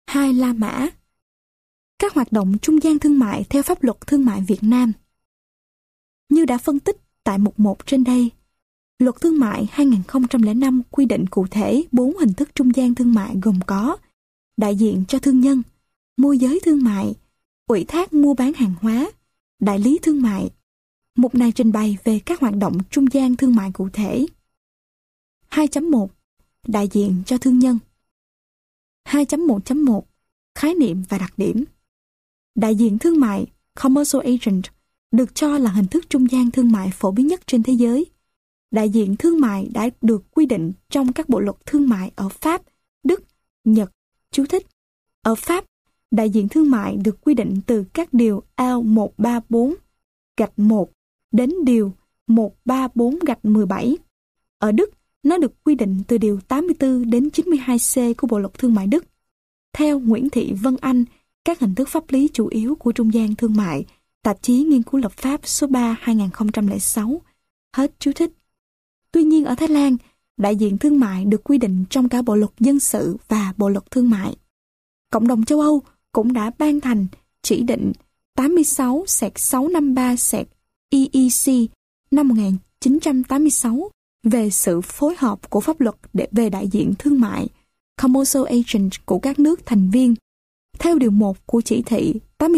2. La Mã. Các hoạt động trung gian thương mại theo pháp luật thương mại Việt Nam. Như đã phân tích tại mục 1 trên đây, Luật Thương mại 2005 quy định cụ thể 4 hình thức trung gian thương mại gồm có đại diện cho thương nhân, môi giới thương mại, ủy thác mua bán hàng hóa, đại lý thương mại. Mục này trình bày về các hoạt động trung gian thương mại cụ thể. 2.1 Đại diện cho thương nhân. 2.1.1 Khái niệm và đặc điểm. Đại diện thương mại, commercial agent, được cho là hình thức trung gian thương mại phổ biến nhất trên thế giới. Đại diện thương mại đã được quy định trong các bộ luật thương mại ở Pháp, Đức, Nhật. Chú thích: ở Pháp, đại diện thương mại được quy định từ các điều L134-1 đến điều 134-17. Ở Đức, nó được quy định từ điều 84 đến 92C của Bộ luật Thương mại Đức. Theo Nguyễn Thị Vân Anh, các hình thức pháp lý chủ yếu của trung gian thương mại, tạp chí Nghiên cứu lập pháp số 3 2006. Hết chú thích. Tuy nhiên ở Thái Lan, đại diện thương mại được quy định trong cả Bộ luật dân sự và Bộ luật thương mại. Cộng đồng châu Âu cũng đã ban hành chỉ định 86/653/EEC năm 1986 về sự phối hợp của pháp luật về đại diện thương mại, commercial agent của các nước thành viên. Theo điều 1 của chỉ thị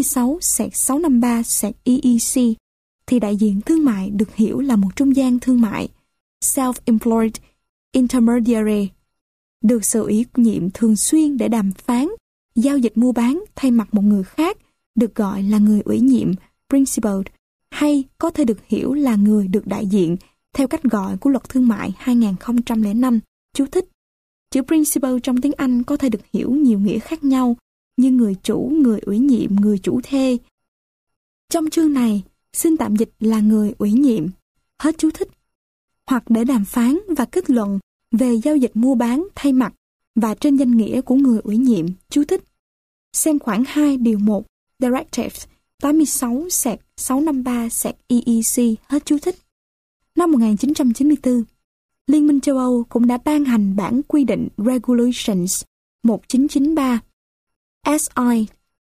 86/653/EEC, thì đại diện thương mại được hiểu là một trung gian thương mại, self-employed intermediary, được sự ủy nhiệm thường xuyên để đàm phán, giao dịch mua bán thay mặt một người khác, được gọi là người ủy nhiệm, principal, hay có thể được hiểu là người được đại diện theo cách gọi của Luật Thương mại 2005. Chú thích: chữ principal trong tiếng Anh có thể được hiểu nhiều nghĩa khác nhau, như người chủ, người ủy nhiệm, người chủ thê. Trong chương này, xin tạm dịch là người ủy nhiệm. Hết chú thích. Hoặc để đàm phán và kết luận về giao dịch mua bán thay mặt và trên danh nghĩa của người ủy nhiệm. Chú thích: xem khoản 2 điều 1 Directive 86/653/EEC. Hết chú thích. Năm 1994, Liên minh châu Âu cũng đã ban hành bản quy định Regulations 1993 SI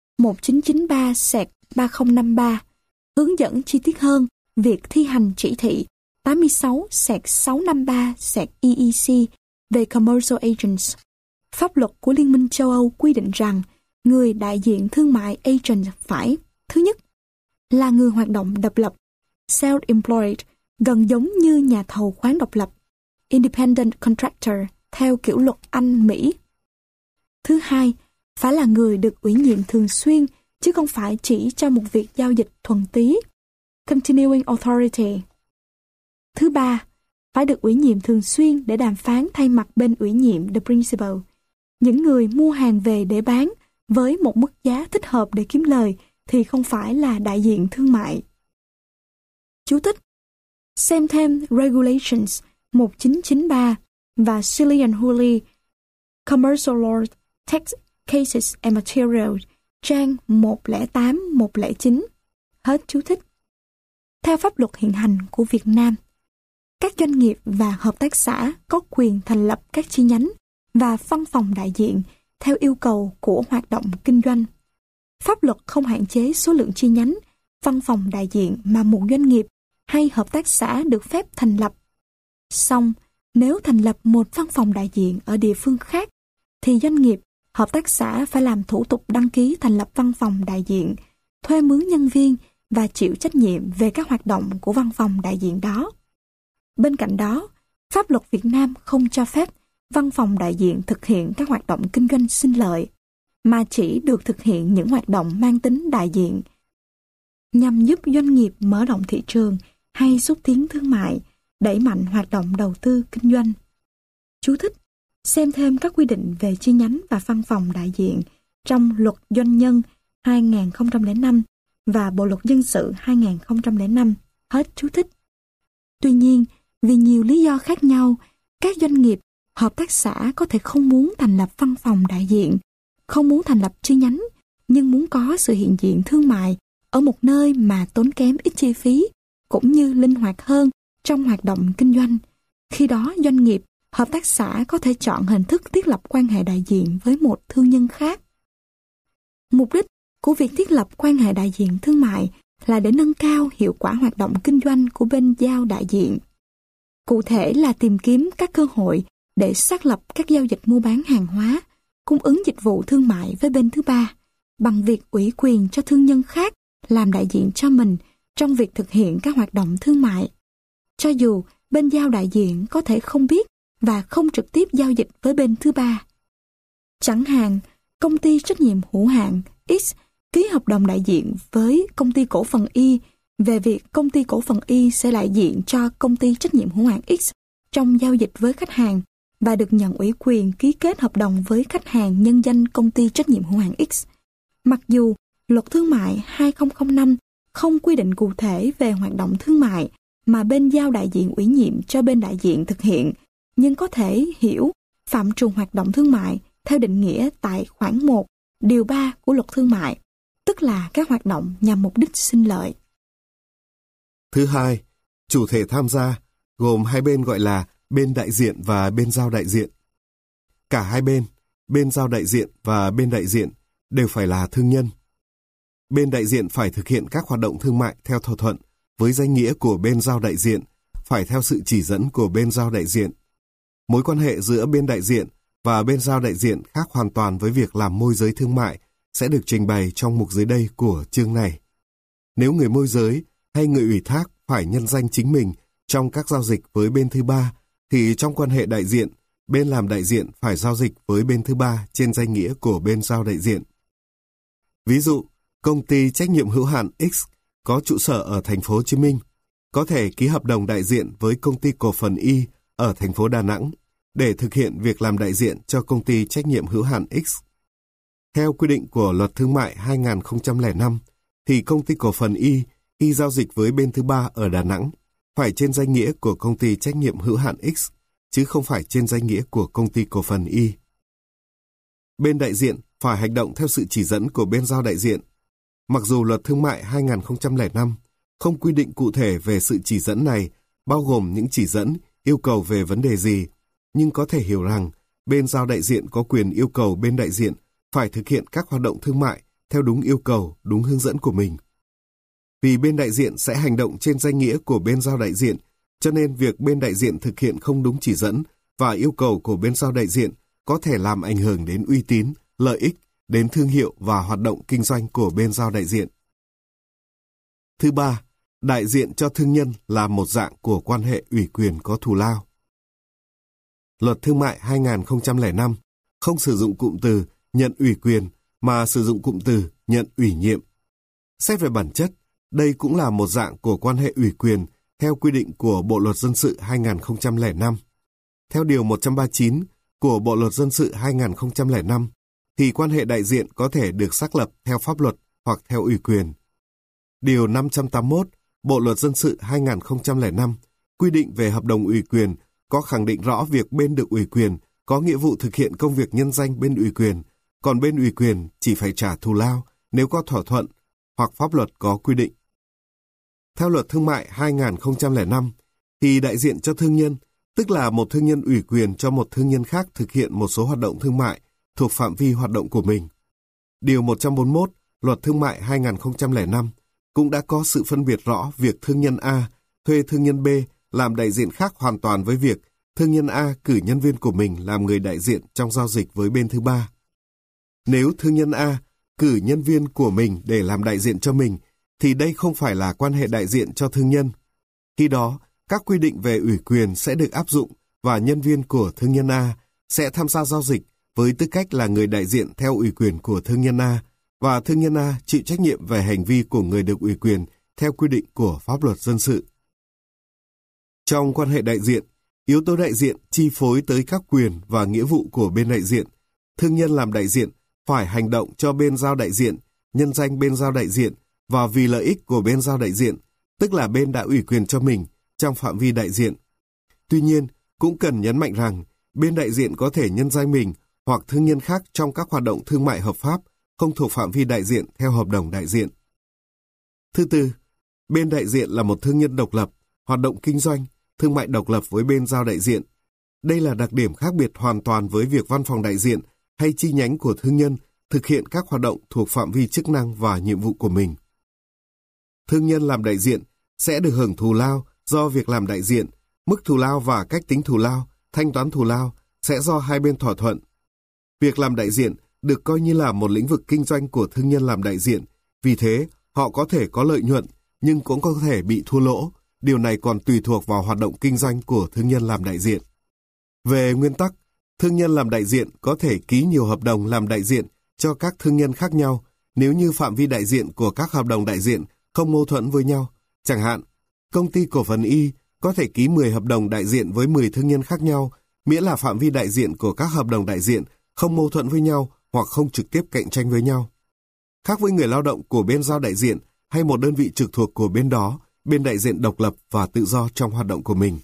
1993/3053 hướng dẫn chi tiết hơn việc thi hành chỉ thị 86/653/EEC về Commercial Agents. Pháp luật của Liên minh châu Âu quy định rằng người đại diện thương mại agent phải: thứ nhất, là người hoạt động độc lập, self-employed, gần giống như nhà thầu khoán độc lập, independent contractor, theo kiểu luật Anh-Mỹ. Thứ hai, phải là người được ủy nhiệm thường xuyên, chứ không phải chỉ cho một việc giao dịch thuần túy, continuing authority. Thứ ba, phải được ủy nhiệm thường xuyên để đàm phán thay mặt bên ủy nhiệm, the principal. Những người mua hàng về để bán với một mức giá thích hợp để kiếm lời thì không phải là đại diện thương mại. Chú thích: xem thêm Regulations 1993 và Seeley and Hooley, Commercial Law, Text, Cases and Materials, trang 108-109. Hết chú thích. Theo pháp luật hiện hành của Việt Nam, các doanh nghiệp và hợp tác xã có quyền thành lập các chi nhánh và văn phòng đại diện theo yêu cầu của hoạt động kinh doanh. Pháp luật không hạn chế số lượng chi nhánh, văn phòng đại diện mà một doanh nghiệp hay hợp tác xã được phép thành lập. Song, nếu thành lập một văn phòng đại diện ở địa phương khác, thì doanh nghiệp, hợp tác xã phải làm thủ tục đăng ký thành lập văn phòng đại diện, thuê mướn nhân viên và chịu trách nhiệm về các hoạt động của văn phòng đại diện đó. Bên cạnh đó, pháp luật Việt Nam không cho phép văn phòng đại diện thực hiện các hoạt động kinh doanh sinh lợi, mà chỉ được thực hiện những hoạt động mang tính đại diện, nhằm giúp doanh nghiệp mở rộng thị trường hay xúc tiến thương mại, đẩy mạnh hoạt động đầu tư kinh doanh. Chú thích: xem thêm các quy định về chi nhánh và văn phòng đại diện trong Luật Doanh nhân 2005 và Bộ luật dân sự 2005. Hết chú thích. Tuy nhiên, vì nhiều lý do khác nhau, các doanh nghiệp, hợp tác xã có thể không muốn thành lập văn phòng đại diện, không muốn thành lập chi nhánh, nhưng muốn có sự hiện diện thương mại ở một nơi mà tốn kém ít chi phí, cũng như linh hoạt hơn trong hoạt động kinh doanh. Khi đó doanh nghiệp, hợp tác xã có thể chọn hình thức thiết lập quan hệ đại diện với một thương nhân khác. Mục đích của việc thiết lập quan hệ đại diện thương mại là để nâng cao hiệu quả hoạt động kinh doanh của bên giao đại diện. Cụ thể là tìm kiếm các cơ hội để xác lập các giao dịch mua bán hàng hóa, cung ứng dịch vụ thương mại với bên thứ ba, bằng việc ủy quyền cho thương nhân khác làm đại diện cho mình trong việc thực hiện các hoạt động thương mại. Cho dù bên giao đại diện có thể không biết và không trực tiếp giao dịch với bên thứ ba. Chẳng hạn, công ty trách nhiệm hữu hạn X ký hợp đồng đại diện với công ty cổ phần Y về việc công ty cổ phần Y sẽ đại diện cho công ty trách nhiệm hữu hạn X trong giao dịch với khách hàng và được nhận ủy quyền ký kết hợp đồng với khách hàng nhân danh công ty trách nhiệm hữu hạn X. Mặc dù Luật Thương mại 2005 không quy định cụ thể về hoạt động thương mại mà bên giao đại diện ủy nhiệm cho bên đại diện thực hiện, nhưng có thể hiểu phạm trù hoạt động thương mại theo định nghĩa tại khoản 1, điều 3 của Luật Thương mại, tức là các hoạt động nhằm mục đích sinh lợi. Thứ hai, chủ thể tham gia gồm hai bên gọi là bên đại diện và bên giao đại diện. Cả hai bên giao đại diện và bên đại diện đều phải là thương nhân. Bên đại diện phải thực hiện các hoạt động thương mại theo thỏa thuận với danh nghĩa của bên giao đại diện, phải theo sự chỉ dẫn của bên giao đại diện. Mối quan hệ giữa bên đại diện và bên giao đại diện khác hoàn toàn với việc làm môi giới thương mại sẽ được trình bày trong mục dưới đây của chương này. Nếu người môi giới hay người ủy thác phải nhân danh chính mình trong các giao dịch với bên thứ ba, thì trong quan hệ đại diện, bên làm đại diện phải giao dịch với bên thứ ba trên danh nghĩa của bên giao đại diện. Ví dụ, công ty trách nhiệm hữu hạn X có trụ sở ở thành phố Hồ Chí Minh, có thể ký hợp đồng đại diện với công ty cổ phần Y ở thành phố Đà Nẵng để thực hiện việc làm đại diện cho công ty trách nhiệm hữu hạn X. Theo quy định của Luật Thương mại 2005, thì công ty cổ phần Y khi giao dịch với bên thứ ba ở Đà Nẵng phải trên danh nghĩa của công ty trách nhiệm hữu hạn X, chứ không phải trên danh nghĩa của công ty cổ phần Y. Bên đại diện phải hành động theo sự chỉ dẫn của bên giao đại diện. Mặc dù Luật Thương mại 2005 không quy định cụ thể về sự chỉ dẫn này, bao gồm những chỉ dẫn, yêu cầu về vấn đề gì, nhưng có thể hiểu rằng bên giao đại diện có quyền yêu cầu bên đại diện phải thực hiện các hoạt động thương mại theo đúng yêu cầu, đúng hướng dẫn của mình. Vì bên đại diện sẽ hành động trên danh nghĩa của bên giao đại diện, cho nên việc bên đại diện thực hiện không đúng chỉ dẫn và yêu cầu của bên giao đại diện có thể làm ảnh hưởng đến uy tín, lợi ích, đến thương hiệu và hoạt động kinh doanh của bên giao đại diện. Thứ ba, đại diện cho thương nhân là một dạng của quan hệ ủy quyền có thù lao. Luật Thương mại 2005 không sử dụng cụm từ nhận ủy quyền mà sử dụng cụm từ nhận ủy nhiệm. Xét về bản chất, đây cũng là một dạng của quan hệ ủy quyền theo quy định của Bộ Luật Dân sự 2005. Theo Điều 139 của Bộ Luật Dân sự 2005, thì quan hệ đại diện có thể được xác lập theo pháp luật hoặc theo ủy quyền. Điều 581 Bộ Luật Dân sự 2005 quy định về hợp đồng ủy quyền có khẳng định rõ việc bên được ủy quyền có nghĩa vụ thực hiện công việc nhân danh bên ủy quyền, còn bên ủy quyền chỉ phải trả thù lao nếu có thỏa thuận hoặc pháp luật có quy định. Theo Luật Thương mại 2005, thì đại diện cho thương nhân, tức là một thương nhân ủy quyền cho một thương nhân khác thực hiện một số hoạt động thương mại thuộc phạm vi hoạt động của mình. Điều 141 Luật Thương mại 2005 cũng đã có sự phân biệt rõ việc thương nhân A thuê thương nhân B làm đại diện khác hoàn toàn với việc thương nhân A cử nhân viên của mình làm người đại diện trong giao dịch với bên thứ ba. Nếu thương nhân A cử nhân viên của mình để làm đại diện cho mình, thì đây không phải là quan hệ đại diện cho thương nhân. Khi đó, các quy định về ủy quyền sẽ được áp dụng và nhân viên của thương nhân A sẽ tham gia giao dịch với tư cách là người đại diện theo ủy quyền của thương nhân A, và thương nhân A chịu trách nhiệm về hành vi của người được ủy quyền theo quy định của pháp luật dân sự. Trong quan hệ đại diện, yếu tố đại diện chi phối tới các quyền và nghĩa vụ của bên đại diện. Thương nhân làm đại diện phải hành động cho bên giao đại diện, nhân danh bên giao đại diện và vì lợi ích của bên giao đại diện, tức là bên đã ủy quyền cho mình trong phạm vi đại diện. Tuy nhiên, cũng cần nhấn mạnh rằng bên đại diện có thể nhân danh mình hoặc thương nhân khác trong các hoạt động thương mại hợp pháp không thuộc phạm vi đại diện theo hợp đồng đại diện. Thứ tư, bên đại diện là một thương nhân độc lập, hoạt động kinh doanh, thương mại độc lập với bên giao đại diện. Đây là đặc điểm khác biệt hoàn toàn với việc văn phòng đại diện hay chi nhánh của thương nhân thực hiện các hoạt động thuộc phạm vi chức năng và nhiệm vụ của mình. Thương nhân làm đại diện sẽ được hưởng thù lao do việc làm đại diện, mức thù lao và cách tính thù lao, thanh toán thù lao sẽ do hai bên thỏa thuận. Việc làm đại diện được coi như là một lĩnh vực kinh doanh của thương nhân làm đại diện, vì thế họ có thể có lợi nhuận nhưng cũng có thể bị thua lỗ. Điều này còn tùy thuộc vào hoạt động kinh doanh của thương nhân làm đại diện. Về nguyên tắc, thương nhân làm đại diện có thể ký nhiều hợp đồng làm đại diện cho các thương nhân khác nhau nếu như phạm vi đại diện của các hợp đồng đại diện không mâu thuẫn với nhau. Chẳng hạn, công ty cổ phần Y có thể ký 10 hợp đồng đại diện với 10 thương nhân khác nhau, miễn là phạm vi đại diện của các hợp đồng đại diện không mâu thuẫn với nhau hoặc không trực tiếp cạnh tranh với nhau. Khác với người lao động của bên giao đại diện hay một đơn vị trực thuộc của bên đó, bên đại diện độc lập và tự do trong hoạt động của mình.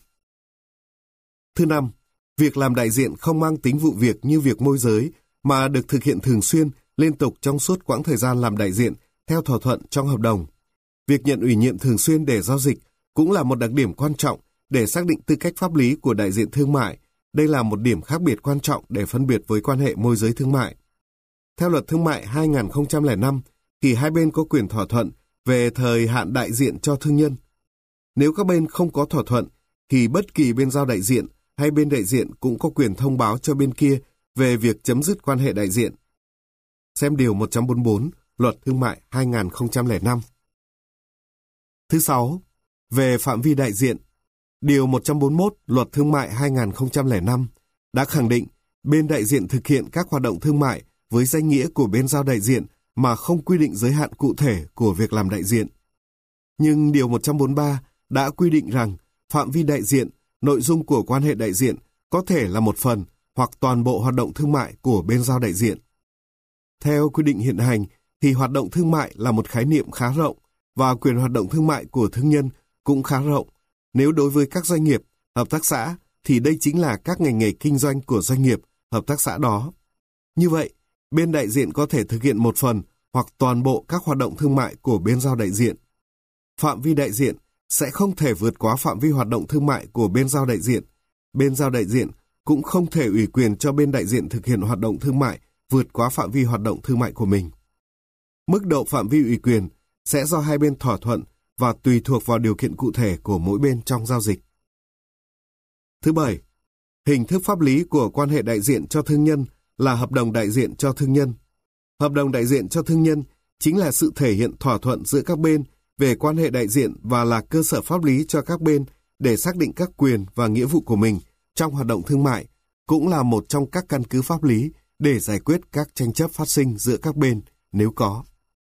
Thứ năm, việc làm đại diện không mang tính vụ việc như việc môi giới mà được thực hiện thường xuyên, liên tục trong suốt quãng thời gian làm đại diện theo thỏa thuận trong hợp đồng. Việc nhận ủy nhiệm thường xuyên để giao dịch cũng là một đặc điểm quan trọng để xác định tư cách pháp lý của đại diện thương mại. Đây là một điểm khác biệt quan trọng để phân biệt với quan hệ môi giới thương mại. Theo luật thương mại 2005, thì hai bên có quyền thỏa thuận về thời hạn đại diện cho thương nhân. Nếu các bên không có thỏa thuận, thì bất kỳ bên giao đại diện hay bên đại diện cũng có quyền thông báo cho bên kia về việc chấm dứt quan hệ đại diện. Xem điều 144, Luật Thương mại 2005. Thứ 6. Về phạm vi đại diện, điều 141 Luật Thương mại 2005 đã khẳng định bên đại diện thực hiện các hoạt động thương mại với danh nghĩa của bên giao đại diện mà không quy định giới hạn cụ thể của việc làm đại diện. Nhưng điều 143 đã quy định rằng phạm vi đại diện, nội dung của quan hệ đại diện có thể là một phần hoặc toàn bộ hoạt động thương mại của bên giao đại diện. Theo quy định hiện hành thì hoạt động thương mại là một khái niệm khá rộng và quyền hoạt động thương mại của thương nhân cũng khá rộng. Nếu đối với các doanh nghiệp, hợp tác xã thì đây chính là các ngành nghề kinh doanh của doanh nghiệp, hợp tác xã đó. Như vậy, bên đại diện có thể thực hiện một phần hoặc toàn bộ các hoạt động thương mại của bên giao đại diện. Phạm vi đại diện sẽ không thể vượt quá phạm vi hoạt động thương mại của bên giao đại diện. Bên giao đại diện cũng không thể ủy quyền cho bên đại diện thực hiện hoạt động thương mại vượt quá phạm vi hoạt động thương mại của mình. Mức độ phạm vi ủy quyền sẽ do hai bên thỏa thuận và tùy thuộc vào điều kiện cụ thể của mỗi bên trong giao dịch. Thứ 7. Hình thức pháp lý của quan hệ đại diện cho thương nhân là hợp đồng đại diện cho thương nhân. Hợp đồng đại diện cho thương nhân chính là sự thể hiện thỏa thuận giữa các bên về quan hệ đại diện và là cơ sở pháp lý cho các bên để xác định các quyền và nghĩa vụ của mình trong hoạt động thương mại, cũng là một trong các căn cứ pháp lý để giải quyết các tranh chấp phát sinh giữa các bên nếu có.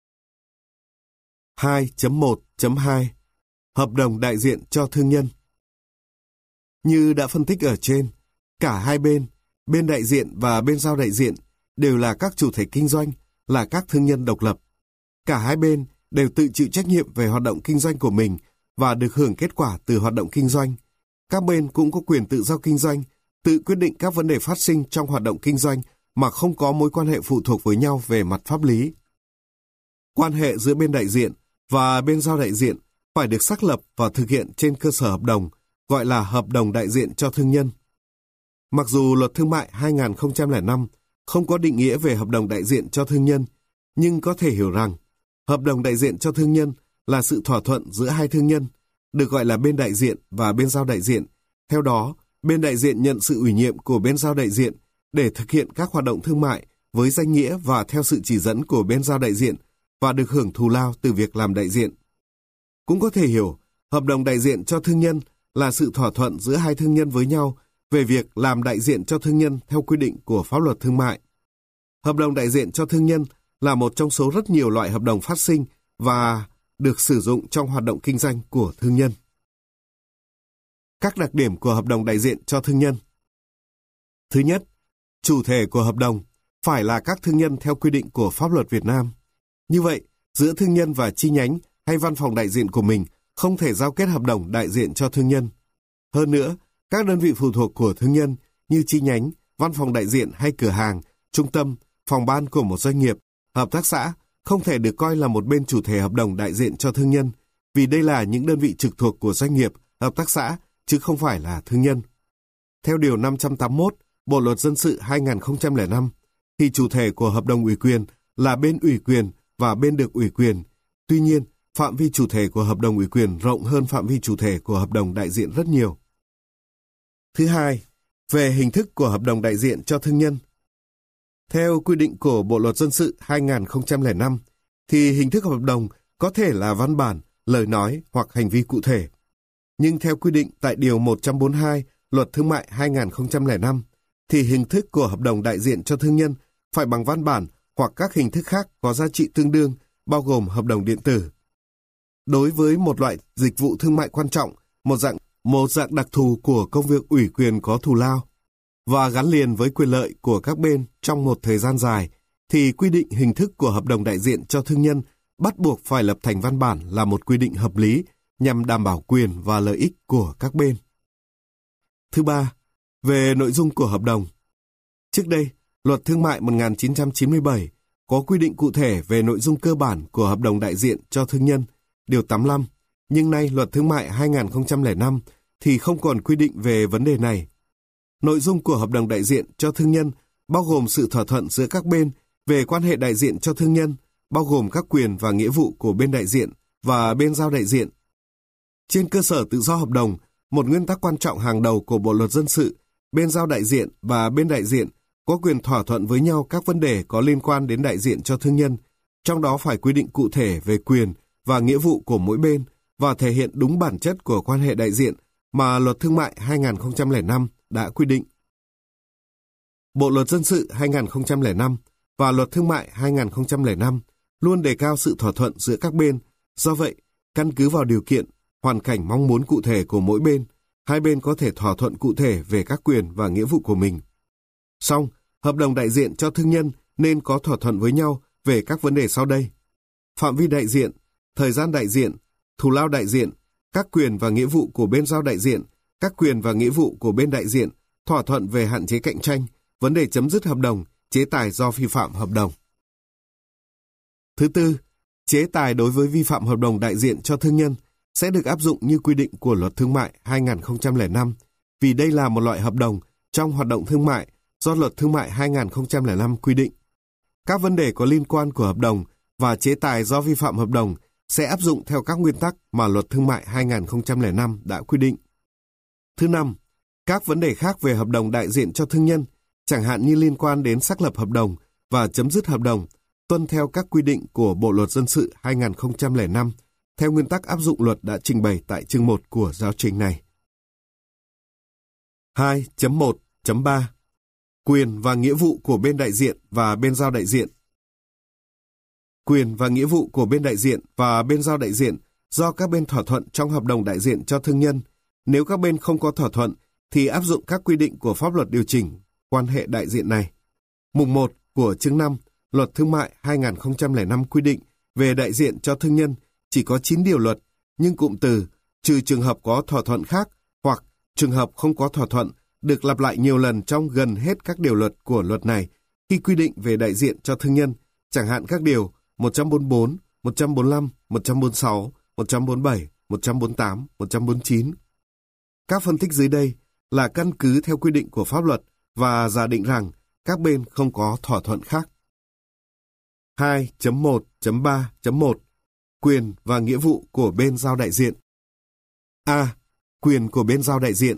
2.1.2 Hợp đồng đại diện cho thương nhân. Như đã phân tích ở trên, cả hai bên, bên đại diện và bên giao đại diện đều là các chủ thể kinh doanh, là các thương nhân độc lập. Cả hai bên đều tự chịu trách nhiệm về hoạt động kinh doanh của mình và được hưởng kết quả từ hoạt động kinh doanh. Các bên cũng có quyền tự do kinh doanh, tự quyết định các vấn đề phát sinh trong hoạt động kinh doanh mà không có mối quan hệ phụ thuộc với nhau về mặt pháp lý. Quan hệ giữa bên đại diện và bên giao đại diện phải được xác lập và thực hiện trên cơ sở hợp đồng, gọi là hợp đồng đại diện cho thương nhân. Mặc dù Luật Thương mại 2005 không có định nghĩa về hợp đồng đại diện cho thương nhân, nhưng có thể hiểu rằng hợp đồng đại diện cho thương nhân là sự thỏa thuận giữa hai thương nhân, được gọi là bên đại diện và bên giao đại diện. Theo đó, bên đại diện nhận sự ủy nhiệm của bên giao đại diện để thực hiện các hoạt động thương mại với danh nghĩa và theo sự chỉ dẫn của bên giao đại diện và được hưởng thù lao từ việc làm đại diện. Cũng có thể hiểu, hợp đồng đại diện cho thương nhân là sự thỏa thuận giữa hai thương nhân với nhau về việc làm đại diện cho thương nhân theo quy định của pháp luật thương mại. Hợp đồng đại diện cho thương nhân là một trong số rất nhiều loại hợp đồng phát sinh và được sử dụng trong hoạt động kinh doanh của thương nhân. Các đặc điểm của hợp đồng đại diện cho thương nhân. Thứ nhất, chủ thể của hợp đồng phải là các thương nhân theo quy định của pháp luật Việt Nam. Như vậy, giữa thương nhân và chi nhánh hay văn phòng đại diện của mình không thể giao kết hợp đồng đại diện cho thương nhân. Hơn nữa, các đơn vị phụ thuộc của thương nhân như chi nhánh, văn phòng đại diện hay cửa hàng, trung tâm, phòng ban của một doanh nghiệp, hợp tác xã không thể được coi là một bên chủ thể hợp đồng đại diện cho thương nhân, vì đây là những đơn vị trực thuộc của doanh nghiệp, hợp tác xã, chứ không phải là thương nhân. Theo Điều 581 Bộ Luật Dân sự 2005, thì chủ thể của hợp đồng ủy quyền là bên ủy quyền và bên được ủy quyền. Tuy nhiên, phạm vi chủ thể của hợp đồng ủy quyền rộng hơn phạm vi chủ thể của hợp đồng đại diện rất nhiều. Thứ hai, về hình thức của hợp đồng đại diện cho thương nhân. Theo quy định của Bộ Luật Dân sự 2005, thì hình thức hợp đồng có thể là văn bản, lời nói hoặc hành vi cụ thể. Nhưng theo quy định tại Điều 142 Luật Thương mại 2005, thì hình thức của hợp đồng đại diện cho thương nhân phải bằng văn bản hoặc các hình thức khác có giá trị tương đương, bao gồm hợp đồng điện tử. Đối với một loại dịch vụ thương mại quan trọng, một dạng đặc thù của công việc ủy quyền có thù lao, và gắn liền với quyền lợi của các bên trong một thời gian dài, thì quy định hình thức của hợp đồng đại diện cho thương nhân bắt buộc phải lập thành văn bản là một quy định hợp lý nhằm đảm bảo quyền và lợi ích của các bên. Thứ ba, về nội dung của hợp đồng. Trước đây, Luật Thương mại 1997 có quy định cụ thể về nội dung cơ bản của hợp đồng đại diện cho thương nhân, Điều 85, nhưng nay Luật Thương mại 2005 thì không còn quy định về vấn đề này. Nội dung của hợp đồng đại diện cho thương nhân bao gồm sự thỏa thuận giữa các bên về quan hệ đại diện cho thương nhân, bao gồm các quyền và nghĩa vụ của bên đại diện và bên giao đại diện. Trên cơ sở tự do hợp đồng, một nguyên tắc quan trọng hàng đầu của Bộ Luật Dân sự, bên giao đại diện và bên đại diện có quyền thỏa thuận với nhau các vấn đề có liên quan đến đại diện cho thương nhân, trong đó phải quy định cụ thể về quyền và nghĩa vụ của mỗi bên và thể hiện đúng bản chất của quan hệ đại diện mà Luật Thương mại 2005 đã quy định. Bộ Luật Dân sự 2005 và Luật Thương mại 2005 luôn đề cao sự thỏa thuận giữa các bên. Do vậy, căn cứ vào điều kiện, hoàn cảnh mong muốn cụ thể của mỗi bên, hai bên có thể thỏa thuận cụ thể về các quyền và nghĩa vụ của mình. Song, hợp đồng đại diện cho thương nhân nên có thỏa thuận với nhau về các vấn đề sau đây: phạm vi đại diện, thời gian đại diện, thù lao đại diện, các quyền và nghĩa vụ của bên giao đại diện, các quyền và nghĩa vụ của bên đại diện, thỏa thuận về hạn chế cạnh tranh, vấn đề chấm dứt hợp đồng, chế tài do vi phạm hợp đồng. Thứ tư, chế tài đối với vi phạm hợp đồng đại diện cho thương nhân sẽ được áp dụng như quy định của Luật Thương mại 2005, vì đây là một loại hợp đồng trong hoạt động thương mại do Luật Thương mại 2005 quy định. Các vấn đề có liên quan của hợp đồng và chế tài do vi phạm hợp đồng sẽ áp dụng theo các nguyên tắc mà Luật Thương mại 2005 đã quy định. Thứ năm, các vấn đề khác về hợp đồng đại diện cho thương nhân, chẳng hạn như liên quan đến xác lập hợp đồng và chấm dứt hợp đồng, tuân theo các quy định của Bộ Luật Dân sự 2005, theo nguyên tắc áp dụng luật đã trình bày tại chương 1 của giáo trình này. 2.1.3 Quyền và nghĩa vụ của bên đại diện và bên giao đại diện. Quyền và nghĩa vụ của bên đại diện và bên giao đại diện do các bên thỏa thuận trong hợp đồng đại diện cho thương nhân. Nếu các bên không có thỏa thuận, thì áp dụng các quy định của pháp luật điều chỉnh quan hệ đại diện này. Mục 1 của chương 5, Luật Thương mại 2005 quy định về đại diện cho thương nhân chỉ có 9 điều luật, nhưng cụm từ trừ trường hợp có thỏa thuận khác hoặc trường hợp không có thỏa thuận được lặp lại nhiều lần trong gần hết các điều luật của luật này khi quy định về đại diện cho thương nhân, chẳng hạn các điều 144, 145, 146, 147, 148, 149. Các phân tích dưới đây là căn cứ theo quy định của pháp luật và giả định rằng các bên không có thỏa thuận khác. 2.1.3.1 Quyền và nghĩa vụ của bên giao đại diện. A. Quyền của bên giao đại diện.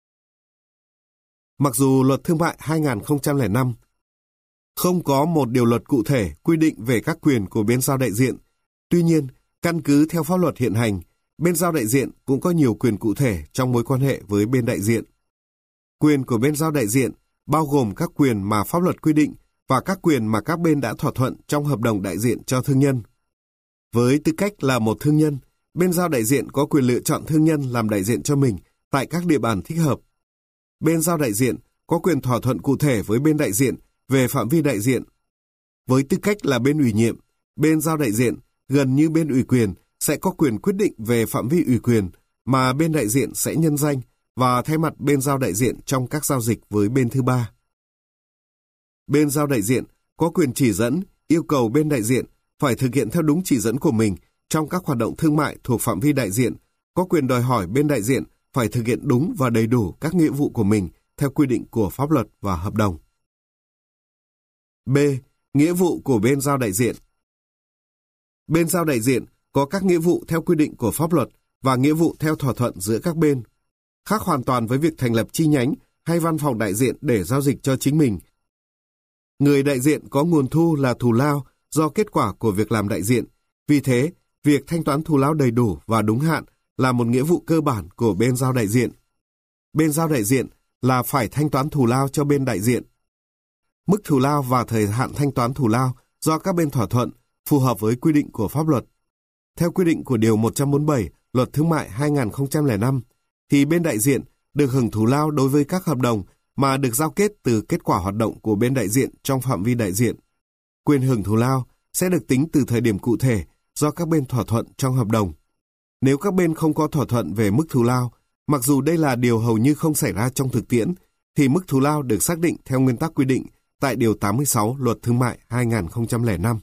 Mặc dù Luật Thương mại 2005 không có một điều luật cụ thể quy định về các quyền của bên giao đại diện, tuy nhiên, căn cứ theo pháp luật hiện hành, bên giao đại diện cũng có nhiều quyền cụ thể trong mối quan hệ với bên đại diện. Quyền của bên giao đại diện bao gồm các quyền mà pháp luật quy định và các quyền mà các bên đã thỏa thuận trong hợp đồng đại diện cho thương nhân. Với tư cách là một thương nhân, bên giao đại diện có quyền lựa chọn thương nhân làm đại diện cho mình tại các địa bàn thích hợp. Bên giao đại diện có quyền thỏa thuận cụ thể với bên đại diện về phạm vi đại diện. Với tư cách là bên ủy nhiệm, bên giao đại diện gần như bên ủy quyền sẽ có quyền quyết định về phạm vi ủy quyền mà bên đại diện sẽ nhân danh và thay mặt bên giao đại diện trong các giao dịch với bên thứ ba. Bên giao đại diện có quyền chỉ dẫn, yêu cầu bên đại diện phải thực hiện theo đúng chỉ dẫn của mình trong các hoạt động thương mại thuộc phạm vi đại diện, có quyền đòi hỏi bên đại diện phải thực hiện đúng và đầy đủ các nghĩa vụ của mình theo quy định của pháp luật và hợp đồng. B. Nghĩa vụ của bên giao đại diện. Bên giao đại diện có các nghĩa vụ theo quy định của pháp luật và nghĩa vụ theo thỏa thuận giữa các bên, khác hoàn toàn với việc thành lập chi nhánh hay văn phòng đại diện để giao dịch cho chính mình. Người đại diện có nguồn thu là thù lao do kết quả của việc làm đại diện. Vì thế, việc thanh toán thù lao đầy đủ và đúng hạn là một nghĩa vụ cơ bản của bên giao đại diện. Bên giao đại diện là phải thanh toán thù lao cho bên đại diện. Mức thù lao và thời hạn thanh toán thù lao do các bên thỏa thuận phù hợp với quy định của pháp luật. Theo quy định của Điều 147 Luật Thương mại 2005, thì bên đại diện được hưởng thù lao đối với các hợp đồng mà được giao kết từ kết quả hoạt động của bên đại diện trong phạm vi đại diện. Quyền hưởng thù lao sẽ được tính từ thời điểm cụ thể do các bên thỏa thuận trong hợp đồng. Nếu các bên không có thỏa thuận về mức thù lao, mặc dù đây là điều hầu như không xảy ra trong thực tiễn, thì mức thù lao được xác định theo nguyên tắc quy định tại Điều 86 Luật Thương mại 2005.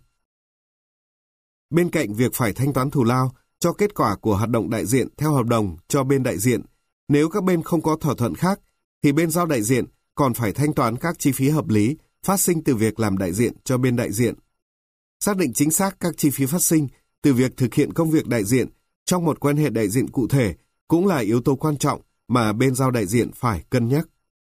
Bên cạnh việc phải thanh toán thù lao cho kết quả của hoạt động đại diện theo hợp đồng cho bên đại diện, nếu các bên không có thỏa thuận khác, thì bên giao đại diện còn phải thanh toán các chi phí hợp lý phát sinh từ việc làm đại diện cho bên đại diện. Xác định chính xác các chi phí phát sinh từ việc thực hiện công việc đại diện trong một quan hệ đại diện cụ thể cũng là yếu tố quan trọng mà bên giao đại diện phải cân nhắc.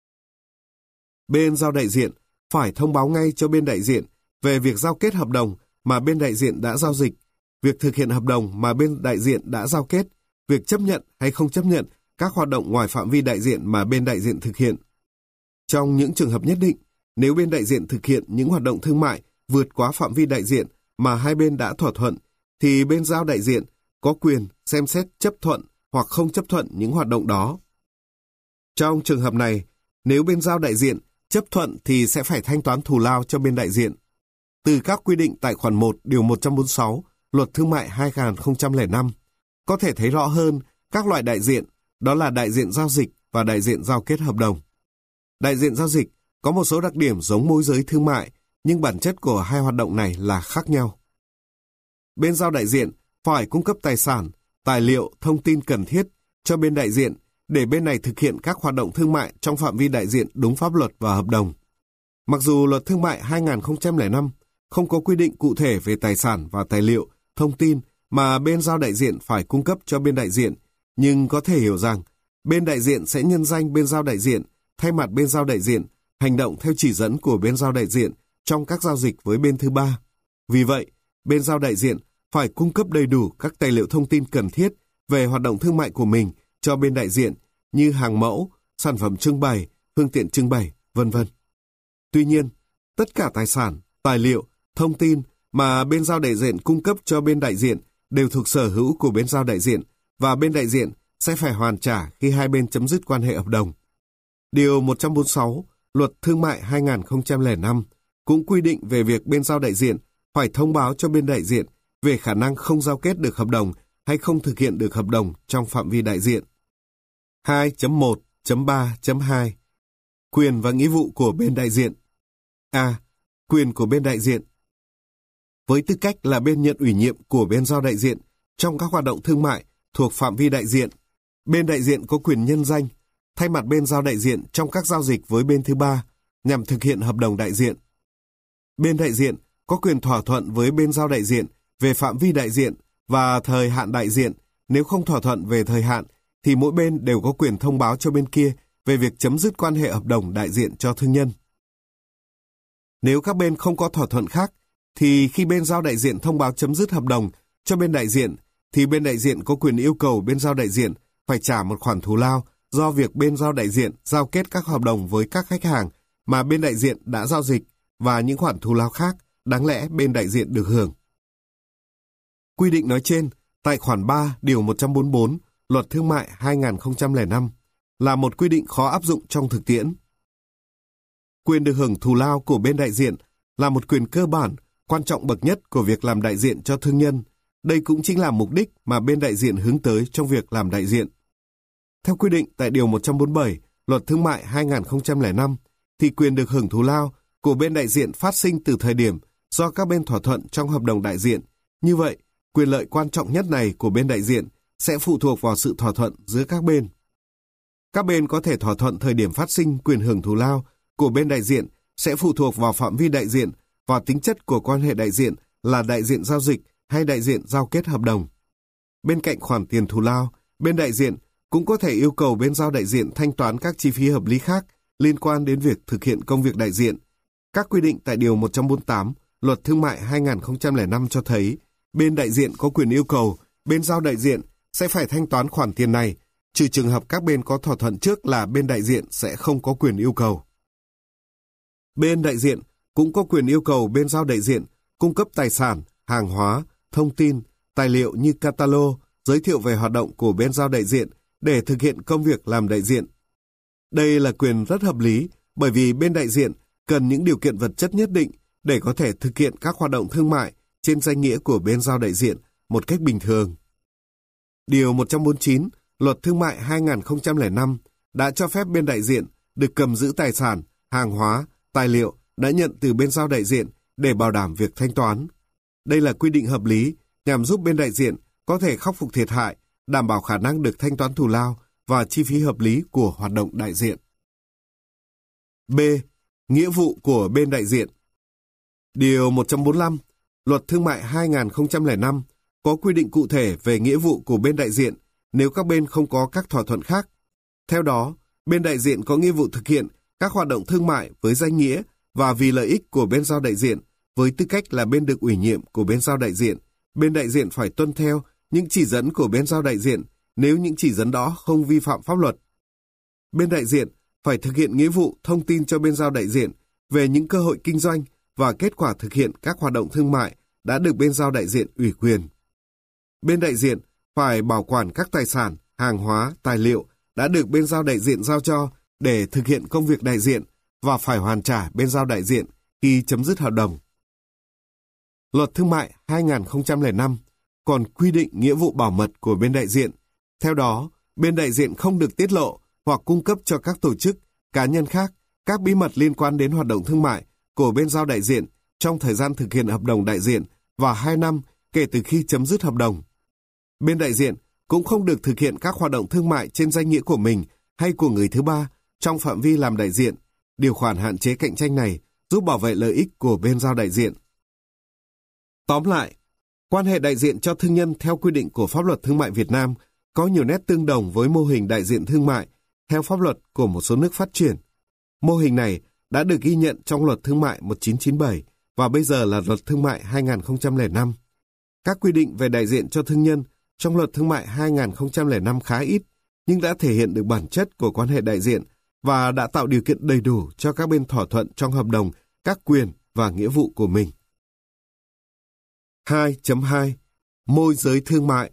Bên giao đại diện phải thông báo ngay cho bên đại diện về việc giao kết hợp đồng mà bên đại diện đã giao dịch, việc thực hiện hợp đồng mà bên đại diện đã giao kết, việc chấp nhận hay không chấp nhận các hoạt động ngoài phạm vi đại diện mà bên đại diện thực hiện. Trong những trường hợp nhất định, nếu bên đại diện thực hiện những hoạt động thương mại vượt quá phạm vi đại diện mà hai bên đã thỏa thuận, thì bên giao đại diện có quyền xem xét chấp thuận hoặc không chấp thuận những hoạt động đó. Trong trường hợp này, nếu bên giao đại diện chấp thuận thì sẽ phải thanh toán thù lao cho bên đại diện. Từ các quy định tại khoản 1 Điều 146 Luật Thương mại 2005, có thể thấy rõ hơn các loại đại diện, đó là đại diện giao dịch và đại diện giao kết hợp đồng. Đại diện giao dịch có một số đặc điểm giống môi giới thương mại, nhưng bản chất của hai hoạt động này là khác nhau. Bên giao đại diện phải cung cấp tài sản, tài liệu, thông tin cần thiết cho bên đại diện để bên này thực hiện các hoạt động thương mại trong phạm vi đại diện đúng pháp luật và hợp đồng. Mặc dù Luật Thương mại 2005 không có quy định cụ thể về tài sản và tài liệu, thông tin mà bên giao đại diện phải cung cấp cho bên đại diện, nhưng có thể hiểu rằng bên đại diện sẽ nhân danh bên giao đại diện, thay mặt bên giao đại diện, hành động theo chỉ dẫn của bên giao đại diện trong các giao dịch với bên thứ ba. Vì vậy, bên giao đại diện phải cung cấp đầy đủ các tài liệu thông tin cần thiết về hoạt động thương mại của mình cho bên đại diện như hàng mẫu, sản phẩm trưng bày, phương tiện trưng bày, v.v. Tuy nhiên, tất cả tài sản, tài liệu, thông tin mà bên giao đại diện cung cấp cho bên đại diện đều thuộc sở hữu của bên giao đại diện và bên đại diện sẽ phải hoàn trả khi hai bên chấm dứt quan hệ hợp đồng. Điều 146 Luật Thương mại 2005 cũng quy định về việc bên giao đại diện phải thông báo cho bên đại diện về khả năng không giao kết được hợp đồng hay không thực hiện được hợp đồng trong phạm vi đại diện. 2.1.3.2 Quyền và nghĩa vụ của bên đại diện. A. Quyền của bên đại diện. Với tư cách là bên nhận ủy nhiệm của bên giao đại diện trong các hoạt động thương mại thuộc phạm vi đại diện, bên đại diện có quyền nhân danh, thay mặt bên giao đại diện trong các giao dịch với bên thứ ba nhằm thực hiện hợp đồng đại diện. Bên đại diện có quyền thỏa thuận với bên giao đại diện về phạm vi đại diện và thời hạn đại diện. Nếu không thỏa thuận về thời hạn, thì mỗi bên đều có quyền thông báo cho bên kia về việc chấm dứt quan hệ hợp đồng đại diện cho thương nhân. Nếu các bên không có thỏa thuận khác, thì khi bên giao đại diện thông báo chấm dứt hợp đồng cho bên đại diện, thì bên đại diện có quyền yêu cầu bên giao đại diện phải trả một khoản thù lao do việc bên giao đại diện giao kết các hợp đồng với các khách hàng mà bên đại diện đã giao dịch và những khoản thù lao khác đáng lẽ bên đại diện được hưởng. Quy định nói trên tại khoản 3 Điều 144 Luật Thương mại 2005 là một quy định khó áp dụng trong thực tiễn. Quyền được hưởng thù lao của bên đại diện là một quyền cơ bản, quan trọng bậc nhất của việc làm đại diện cho thương nhân. Đây cũng chính là mục đích mà bên đại diện hướng tới trong việc làm đại diện. Theo quy định tại Điều 147 Luật Thương mại 2005, thì quyền được hưởng thù lao của bên đại diện phát sinh từ thời điểm do các bên thỏa thuận trong hợp đồng đại diện. Như vậy, quyền lợi quan trọng nhất này của bên đại diện sẽ phụ thuộc vào sự thỏa thuận giữa các bên. Các bên có thể thỏa thuận thời điểm phát sinh quyền hưởng thù lao của bên đại diện sẽ phụ thuộc vào phạm vi đại diện và tính chất của quan hệ đại diện là đại diện giao dịch hay đại diện giao kết hợp đồng. Bên cạnh khoản tiền thù lao, bên đại diện cũng có thể yêu cầu bên giao đại diện thanh toán các chi phí hợp lý khác liên quan đến việc thực hiện công việc đại diện. Các quy định tại Điều 148 Luật Thương mại 2005 cho thấy bên đại diện có quyền yêu cầu bên giao đại diện sẽ phải thanh toán khoản tiền này, trừ trường hợp các bên có thỏa thuận trước là bên đại diện sẽ không có quyền yêu cầu. Bên đại diện cũng có quyền yêu cầu bên giao đại diện cung cấp tài sản, hàng hóa, thông tin, tài liệu như catalog, giới thiệu về hoạt động của bên giao đại diện để thực hiện công việc làm đại diện. Đây là quyền rất hợp lý bởi vì bên đại diện cần những điều kiện vật chất nhất định để có thể thực hiện các hoạt động thương mại trên danh nghĩa của bên giao đại diện một cách bình thường. Điều 149 Luật Thương mại 2005 đã cho phép bên đại diện được cầm giữ tài sản, hàng hóa, tài liệu đã nhận từ bên giao đại diện để bảo đảm việc thanh toán. Đây là quy định hợp lý nhằm giúp bên đại diện có thể khắc phục thiệt hại, đảm bảo khả năng được thanh toán thù lao và chi phí hợp lý của hoạt động đại diện. B. Nghĩa vụ của bên đại diện. Điều 145 Luật Thương mại 2005 có quy định cụ thể về nghĩa vụ của bên đại diện nếu các bên không có các thỏa thuận khác. Theo đó, bên đại diện có nghĩa vụ thực hiện các hoạt động thương mại với danh nghĩa và vì lợi ích của bên giao đại diện với tư cách là bên được ủy nhiệm của bên giao đại diện. Bên đại diện phải tuân theo những chỉ dẫn của bên giao đại diện nếu những chỉ dẫn đó không vi phạm pháp luật. Bên đại diện phải thực hiện nghĩa vụ thông tin cho bên giao đại diện về những cơ hội kinh doanh và kết quả thực hiện các hoạt động thương mại đã được bên giao đại diện ủy quyền. Bên đại diện phải bảo quản các tài sản, hàng hóa, tài liệu đã được bên giao đại diện giao cho để thực hiện công việc đại diện và phải hoàn trả bên giao đại diện khi chấm dứt hợp đồng. Luật Thương mại 2005 còn quy định nghĩa vụ bảo mật của bên đại diện. Theo đó, bên đại diện không được tiết lộ hoặc cung cấp cho các tổ chức, cá nhân khác các bí mật liên quan đến hoạt động thương mại của bên giao đại diện trong thời gian thực hiện hợp đồng đại diện và 2 năm kể từ khi chấm dứt hợp đồng. Bên đại diện cũng không được thực hiện các hoạt động thương mại trên danh nghĩa của mình hay của người thứ ba trong phạm vi làm đại diện. Điều khoản hạn chế cạnh tranh này giúp bảo vệ lợi ích của bên giao đại diện. Tóm lại, quan hệ đại diện cho thương nhân theo quy định của pháp luật thương mại Việt Nam có nhiều nét tương đồng với mô hình đại diện thương mại theo pháp luật của một số nước phát triển. Mô hình này đã được ghi nhận trong Luật Thương mại 1997 và bây giờ là Luật Thương mại 2005. Các quy định về đại diện cho thương nhân trong Luật Thương mại 2005 khá ít, nhưng đã thể hiện được bản chất của quan hệ đại diện và đã tạo điều kiện đầy đủ cho các bên thỏa thuận trong hợp đồng các quyền và nghĩa vụ của mình. 2.2 Môi giới thương mại.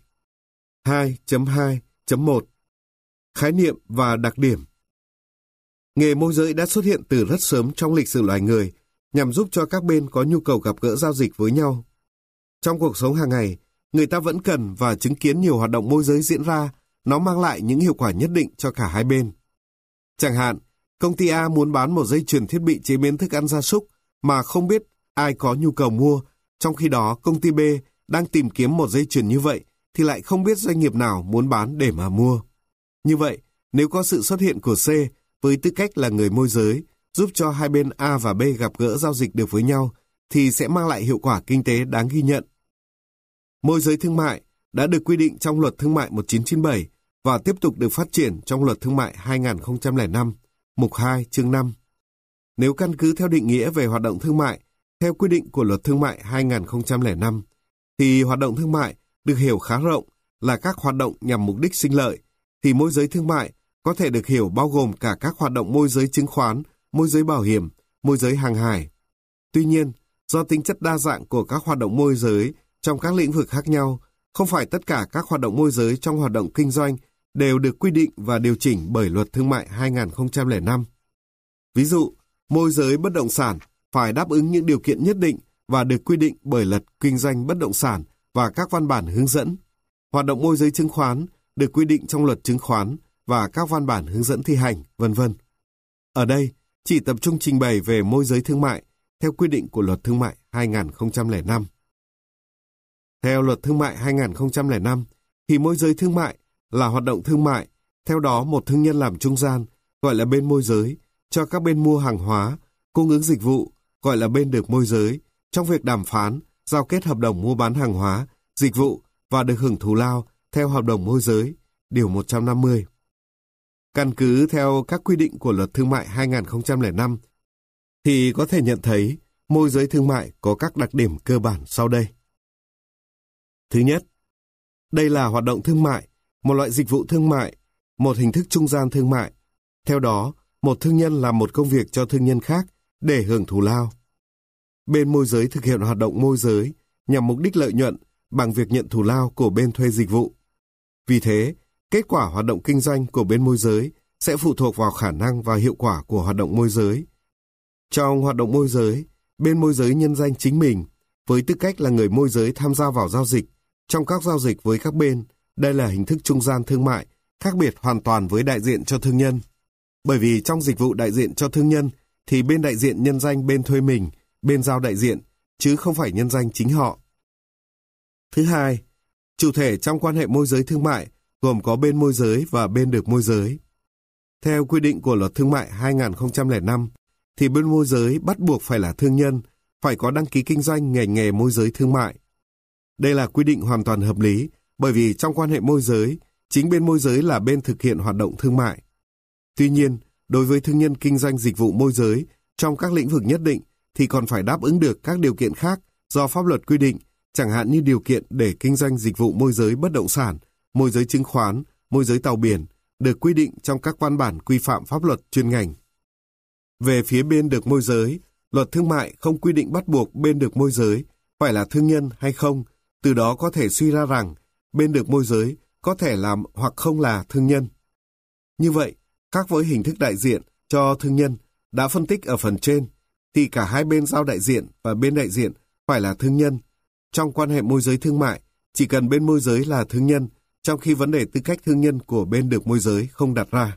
2.2.1 Khái niệm và đặc điểm. Nghề môi giới đã xuất hiện từ rất sớm trong lịch sử loài người nhằm giúp cho các bên có nhu cầu gặp gỡ giao dịch với nhau. Trong cuộc sống hàng ngày, người ta vẫn cần và chứng kiến nhiều hoạt động môi giới diễn ra, nó mang lại những hiệu quả nhất định cho cả hai bên. Chẳng hạn, công ty A muốn bán một dây chuyền thiết bị chế biến thức ăn gia súc mà không biết ai có nhu cầu mua, trong khi đó công ty B đang tìm kiếm một dây chuyền như vậy thì lại không biết doanh nghiệp nào muốn bán để mà mua. Như vậy, nếu có sự xuất hiện của C với tư cách là người môi giới, giúp cho hai bên A và B gặp gỡ giao dịch được với nhau, thì sẽ mang lại hiệu quả kinh tế đáng ghi nhận. Môi giới thương mại đã được quy định trong Luật Thương mại 1997 và tiếp tục được phát triển trong Luật Thương mại 2005, mục 2, chương 5. Nếu căn cứ theo định nghĩa về hoạt động thương mại, theo quy định của Luật Thương mại 2005, thì hoạt động thương mại được hiểu khá rộng là các hoạt động nhằm mục đích sinh lợi, thì môi giới thương mại có thể được hiểu bao gồm cả các hoạt động môi giới chứng khoán, môi giới bảo hiểm, môi giới hàng hải. Tuy nhiên, do tính chất đa dạng của các hoạt động môi giới trong các lĩnh vực khác nhau, không phải tất cả các hoạt động môi giới trong hoạt động kinh doanh đều được quy định và điều chỉnh bởi Luật Thương mại 2005. Ví dụ, môi giới bất động sản phải đáp ứng những điều kiện nhất định và được quy định bởi Luật Kinh doanh bất động sản và các văn bản hướng dẫn. Hoạt động môi giới chứng khoán được quy định trong Luật Chứng khoán và các văn bản hướng dẫn thi hành, v.v. Ở đây, chỉ tập trung trình bày về môi giới thương mại theo quy định của Luật Thương mại 2005. Theo Luật Thương mại 2005, thì môi giới thương mại là hoạt động thương mại, theo đó một thương nhân làm trung gian, gọi là bên môi giới, cho các bên mua hàng hóa, cung ứng dịch vụ, gọi là bên được môi giới, trong việc đàm phán, giao kết hợp đồng mua bán hàng hóa, dịch vụ và được hưởng thù lao theo hợp đồng môi giới, Điều 150. Căn cứ theo các quy định của Luật Thương mại 2005, thì có thể nhận thấy môi giới thương mại có các đặc điểm cơ bản sau đây. Thứ nhất, đây là hoạt động thương mại, một loại dịch vụ thương mại, một hình thức trung gian thương mại. Theo đó, một thương nhân làm một công việc cho thương nhân khác để hưởng thù lao. Bên môi giới thực hiện hoạt động môi giới nhằm mục đích lợi nhuận bằng việc nhận thù lao của bên thuê dịch vụ. Vì thế, kết quả hoạt động kinh doanh của bên môi giới sẽ phụ thuộc vào khả năng và hiệu quả của hoạt động môi giới. Trong hoạt động môi giới, bên môi giới nhân danh chính mình với tư cách là người môi giới tham gia vào giao dịch. Trong các giao dịch với các bên, đây là hình thức trung gian thương mại, khác biệt hoàn toàn với đại diện cho thương nhân. Bởi vì trong dịch vụ đại diện cho thương nhân thì bên đại diện nhân danh bên thuê mình, bên giao đại diện, chứ không phải nhân danh chính họ. Thứ hai, chủ thể trong quan hệ môi giới thương mại gồm có bên môi giới và bên được môi giới. Theo quy định của Luật Thương mại 2005, thì bên môi giới bắt buộc phải là thương nhân, phải có đăng ký kinh doanh ngành nghề môi giới thương mại. Đây là quy định hoàn toàn hợp lý, bởi vì trong quan hệ môi giới, chính bên môi giới là bên thực hiện hoạt động thương mại. Tuy nhiên, đối với thương nhân kinh doanh dịch vụ môi giới trong các lĩnh vực nhất định thì còn phải đáp ứng được các điều kiện khác do pháp luật quy định, chẳng hạn như điều kiện để kinh doanh dịch vụ môi giới bất động sản, môi giới chứng khoán, môi giới tàu biển, được quy định trong các văn bản quy phạm pháp luật chuyên ngành. Về phía bên được môi giới, Luật Thương mại không quy định bắt buộc bên được môi giới phải là thương nhân hay không, từ đó có thể suy ra rằng bên được môi giới có thể làm hoặc không là thương nhân. Như vậy, khác với hình thức đại diện cho thương nhân đã phân tích ở phần trên, thì cả hai bên giao đại diện và bên đại diện phải là thương nhân. Trong quan hệ môi giới thương mại, chỉ cần bên môi giới là thương nhân, trong khi vấn đề tư cách thương nhân của bên được môi giới không đặt ra.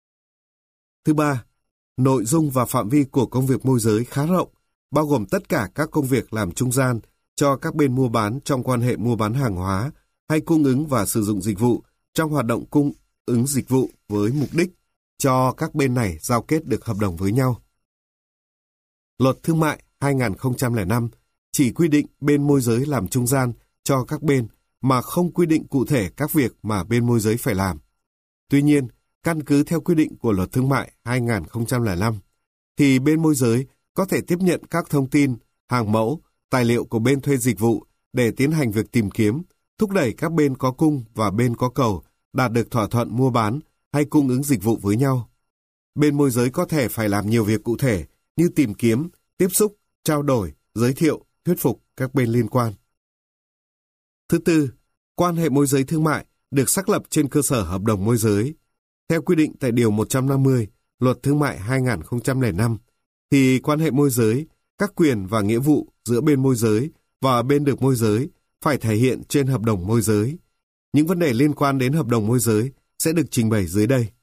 Thứ ba, nội dung và phạm vi của công việc môi giới khá rộng, bao gồm tất cả các công việc làm trung gian cho các bên mua bán trong quan hệ mua bán hàng hóa hay cung ứng và sử dụng dịch vụ trong hoạt động cung ứng dịch vụ với mục đích cho các bên này giao kết được hợp đồng với nhau. Luật Thương mại 2005 chỉ quy định bên môi giới làm trung gian cho các bên mà không quy định cụ thể các việc mà bên môi giới phải làm. Tuy nhiên, căn cứ theo quy định của Luật Thương mại 2005, thì bên môi giới có thể tiếp nhận các thông tin, hàng mẫu, tài liệu của bên thuê dịch vụ để tiến hành việc tìm kiếm, thúc đẩy các bên có cung và bên có cầu đạt được thỏa thuận mua bán hay cung ứng dịch vụ với nhau. Bên môi giới có thể phải làm nhiều việc cụ thể như tìm kiếm, tiếp xúc, trao đổi, giới thiệu, thuyết phục các bên liên quan. Thứ tư, quan hệ môi giới thương mại được xác lập trên cơ sở hợp đồng môi giới. Theo quy định tại Điều 150 Luật Thương mại 2005, thì quan hệ môi giới, các quyền và nghĩa vụ giữa bên môi giới và bên được môi giới phải thể hiện trên hợp đồng môi giới. Những vấn đề liên quan đến hợp đồng môi giới sẽ được trình bày dưới đây.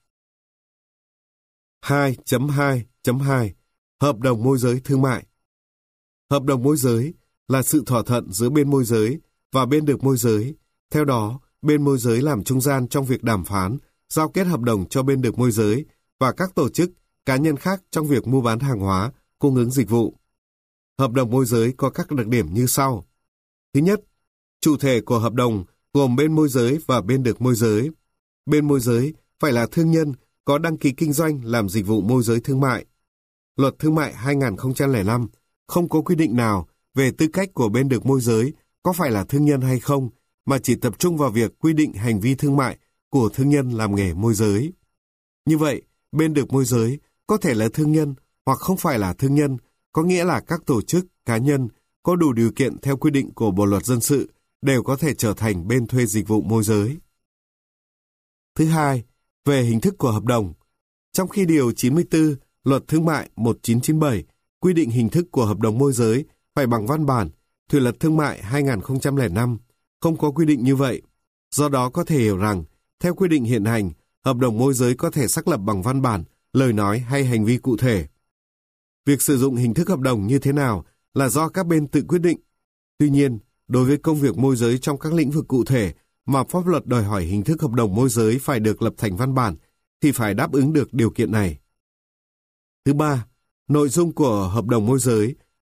2.2.2 Hợp đồng môi giới thương mại. Hợp đồng môi giới là sự thỏa thuận giữa bên môi giới và bên được môi giới. Theo đó, bên môi giới làm trung gian trong việc đàm phán, giao kết hợp đồng cho bên được môi giới và các tổ chức, cá nhân khác trong việc mua bán hàng hóa, cung ứng dịch vụ. Hợp đồng môi giới có các đặc điểm như sau. Thứ nhất, chủ thể của hợp đồng gồm bên môi giới và bên được môi giới. Bên môi giới phải là thương nhân có đăng ký kinh doanh làm dịch vụ môi giới thương mại. Luật Thương mại 2005 không có quy định nào về tư cách của bên được môi giới có phải là thương nhân hay không, mà chỉ tập trung vào việc quy định hành vi thương mại của thương nhân làm nghề môi giới. Như vậy, bên được môi giới có thể là thương nhân hoặc không phải là thương nhân, có nghĩa là các tổ chức, cá nhân có đủ điều kiện theo quy định của Bộ Luật Dân sự đều có thể trở thành bên thuê dịch vụ môi giới. Thứ hai, về hình thức của hợp đồng. Trong khi Điều 94 Luật Thương mại 1997 quy định hình thức của hợp đồng môi giới phải bằng văn bản, thì Luật Thương mại 2005 không có quy định như vậy. Do đó có thể hiểu rằng, theo quy định hiện hành, hợp đồng môi giới có thể xác lập bằng văn bản, lời nói hay hành vi cụ thể. Việc sử dụng hình thức hợp đồng như thế nào là do các bên tự quyết định. Tuy nhiên, đối với công việc môi giới trong các lĩnh vực cụ thể mà pháp luật đòi hỏi hình thức hợp đồng môi giới phải được lập thành văn bản, thì phải đáp ứng được điều kiện này. Thứ ba, nội dung của hợp đồng môi giới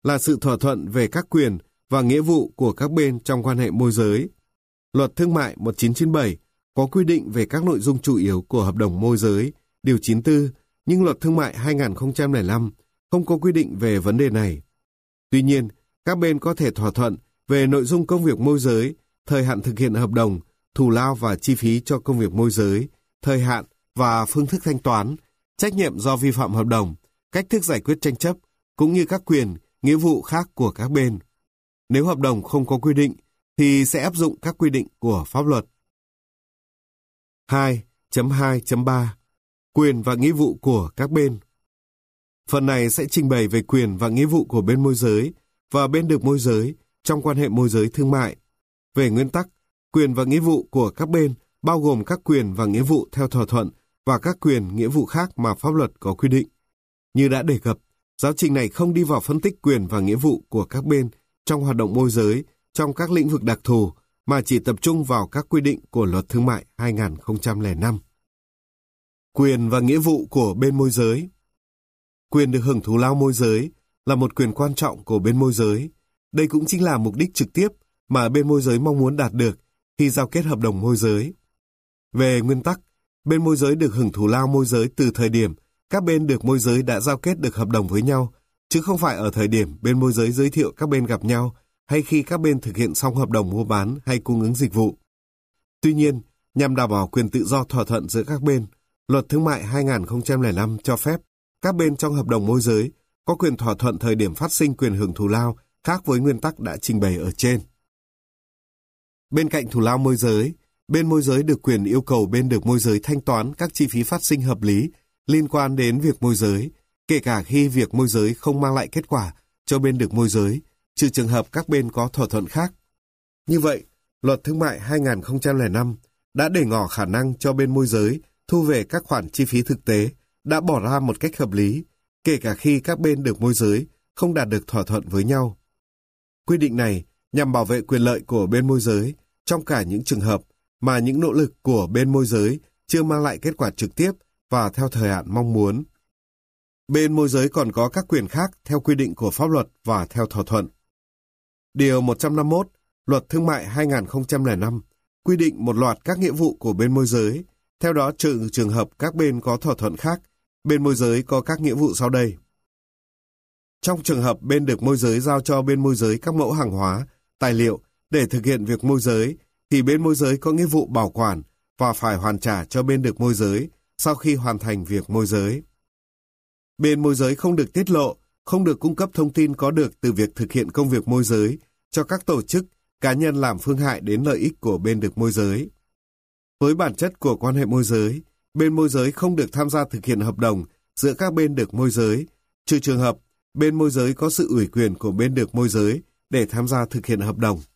là sự thỏa thuận về các quyền và nghĩa vụ của các bên trong quan hệ môi giới. Luật Thương mại 1997 có quy định về các nội dung chủ yếu của hợp đồng môi giới, điều 94, nhưng Luật Thương mại 2005 không có quy định về vấn đề này. Tuy nhiên, các bên có thể thỏa thuận về nội dung công việc môi giới, thời hạn thực hiện hợp đồng, thù lao và chi phí cho công việc môi giới, thời hạn và phương thức thanh toán, trách nhiệm do vi phạm hợp đồng, cách thức giải quyết tranh chấp, cũng như các quyền, nghĩa vụ khác của các bên. Nếu hợp đồng không có quy định, thì sẽ áp dụng các quy định của pháp luật. 2.2.3 Quyền và nghĩa vụ của các bên. Phần này sẽ trình bày về quyền và nghĩa vụ của bên môi giới và bên được môi giới trong quan hệ môi giới thương mại. Về nguyên tắc, quyền và nghĩa vụ của các bên bao gồm các quyền và nghĩa vụ theo thỏa thuận và các quyền, nghĩa vụ khác mà pháp luật có quy định. Như đã đề cập, giáo trình này không đi vào phân tích quyền và nghĩa vụ của các bên trong hoạt động môi giới trong các lĩnh vực đặc thù, mà chỉ tập trung vào các quy định của Luật Thương mại 2005. Quyền và nghĩa vụ của bên môi giới. Quyền được hưởng thù lao môi giới là một quyền quan trọng của bên môi giới. Đây cũng chính là mục đích trực tiếp mà bên môi giới mong muốn đạt được khi giao kết hợp đồng môi giới. Về nguyên tắc, bên môi giới được hưởng thù lao môi giới từ thời điểm các bên được môi giới đã giao kết được hợp đồng với nhau, chứ không phải ở thời điểm bên môi giới giới thiệu các bên gặp nhau hay khi các bên thực hiện xong hợp đồng mua bán hay cung ứng dịch vụ. Tuy nhiên, nhằm đảm bảo quyền tự do thỏa thuận giữa các bên, Luật Thương mại 2005 cho phép các bên trong hợp đồng môi giới có quyền thỏa thuận thời điểm phát sinh quyền hưởng thù lao khác với nguyên tắc đã trình bày ở trên. Bên cạnh thù lao môi giới, bên môi giới được quyền yêu cầu bên được môi giới thanh toán các chi phí phát sinh hợp lý liên quan đến việc môi giới, kể cả khi việc môi giới không mang lại kết quả cho bên được môi giới, trừ trường hợp các bên có thỏa thuận khác. Như vậy, Luật Thương mại 2005 đã để ngỏ khả năng cho bên môi giới thu về các khoản chi phí thực tế đã bỏ ra một cách hợp lý, kể cả khi các bên được môi giới không đạt được thỏa thuận với nhau. Quy định này nhằm bảo vệ quyền lợi của bên môi giới trong cả những trường hợp mà những nỗ lực của bên môi giới chưa mang lại kết quả trực tiếp và theo thời hạn mong muốn. Bên môi giới còn có các quyền khác theo quy định của pháp luật và theo thỏa thuận. Điều 151 Luật Thương mại 2005 quy định một loạt các nghĩa vụ của bên môi giới, theo đó trừ trường hợp các bên có thỏa thuận khác, bên môi giới có các nghĩa vụ sau đây. Trong trường hợp bên được môi giới giao cho bên môi giới các mẫu hàng hóa, tài liệu để thực hiện việc môi giới, thì bên môi giới có nghĩa vụ bảo quản và phải hoàn trả cho bên được môi giới sau khi hoàn thành việc môi giới. Bên môi giới không được tiết lộ, không được cung cấp thông tin có được từ việc thực hiện công việc môi giới cho các tổ chức, cá nhân làm phương hại đến lợi ích của bên được môi giới. Với bản chất của quan hệ môi giới, bên môi giới không được tham gia thực hiện hợp đồng giữa các bên được môi giới, trừ trường hợp bên môi giới có sự ủy quyền của bên được môi giới để tham gia thực hiện hợp đồng.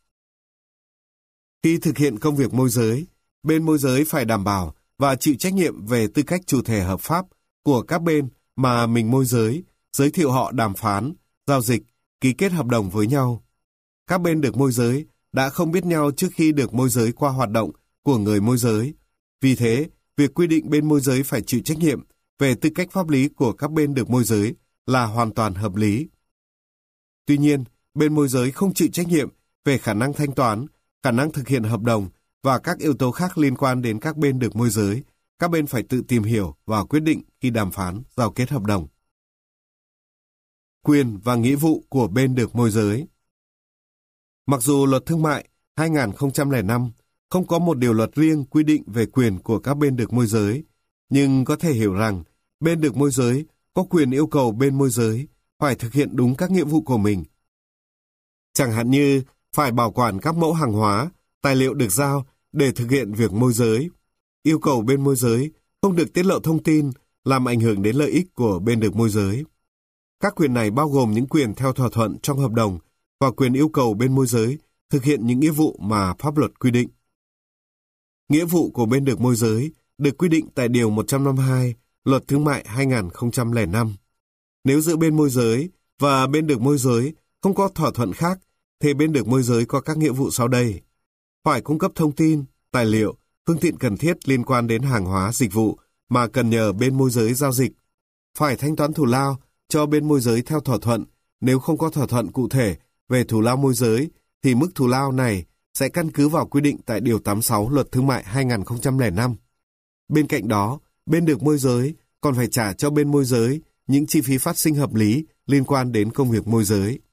Khi thực hiện công việc môi giới, bên môi giới phải đảm bảo và chịu trách nhiệm về tư cách chủ thể hợp pháp của các bên mà mình môi giới, giới thiệu họ đàm phán, giao dịch, ký kết hợp đồng với nhau. Các bên được môi giới đã không biết nhau trước khi được môi giới qua hoạt động của người môi giới. Vì thế, việc quy định bên môi giới phải chịu trách nhiệm về tư cách pháp lý của các bên được môi giới là hoàn toàn hợp lý. Tuy nhiên, bên môi giới không chịu trách nhiệm về khả năng thanh toán, khả năng thực hiện hợp đồng và các yếu tố khác liên quan đến các bên được môi giới. Các bên phải tự tìm hiểu và quyết định khi đàm phán, giao kết hợp đồng. Quyền và nghĩa vụ của bên được môi giới. Mặc dù Luật Thương mại 2005 không có một điều luật riêng quy định về quyền của các bên được môi giới, nhưng có thể hiểu rằng bên được môi giới có quyền yêu cầu bên môi giới phải thực hiện đúng các nghĩa vụ của mình. Chẳng hạn như phải bảo quản các mẫu hàng hóa, tài liệu được giao để thực hiện việc môi giới, yêu cầu bên môi giới không được tiết lộ thông tin làm ảnh hưởng đến lợi ích của bên được môi giới. Các quyền này bao gồm những quyền theo thỏa thuận trong hợp đồng và quyền yêu cầu bên môi giới thực hiện những nghĩa vụ mà pháp luật quy định. Nghĩa vụ của bên được môi giới được quy định tại Điều 152 Luật Thương mại 2005. Nếu giữa bên môi giới và bên được môi giới không có thỏa thuận khác, thì bên được môi giới có các nghĩa vụ sau đây. Phải cung cấp thông tin, tài liệu, phương tiện cần thiết liên quan đến hàng hóa, dịch vụ mà cần nhờ bên môi giới giao dịch. Phải thanh toán thù lao cho bên môi giới theo thỏa thuận Nếu không có thỏa thuận cụ thể về thù lao môi giới, thì mức thù lao này sẽ căn cứ vào quy định tại Điều 86 Luật Thương mại 2005. Bên cạnh đó, bên được môi giới còn phải trả cho bên môi giới những chi phí phát sinh hợp lý liên quan đến công việc môi giới.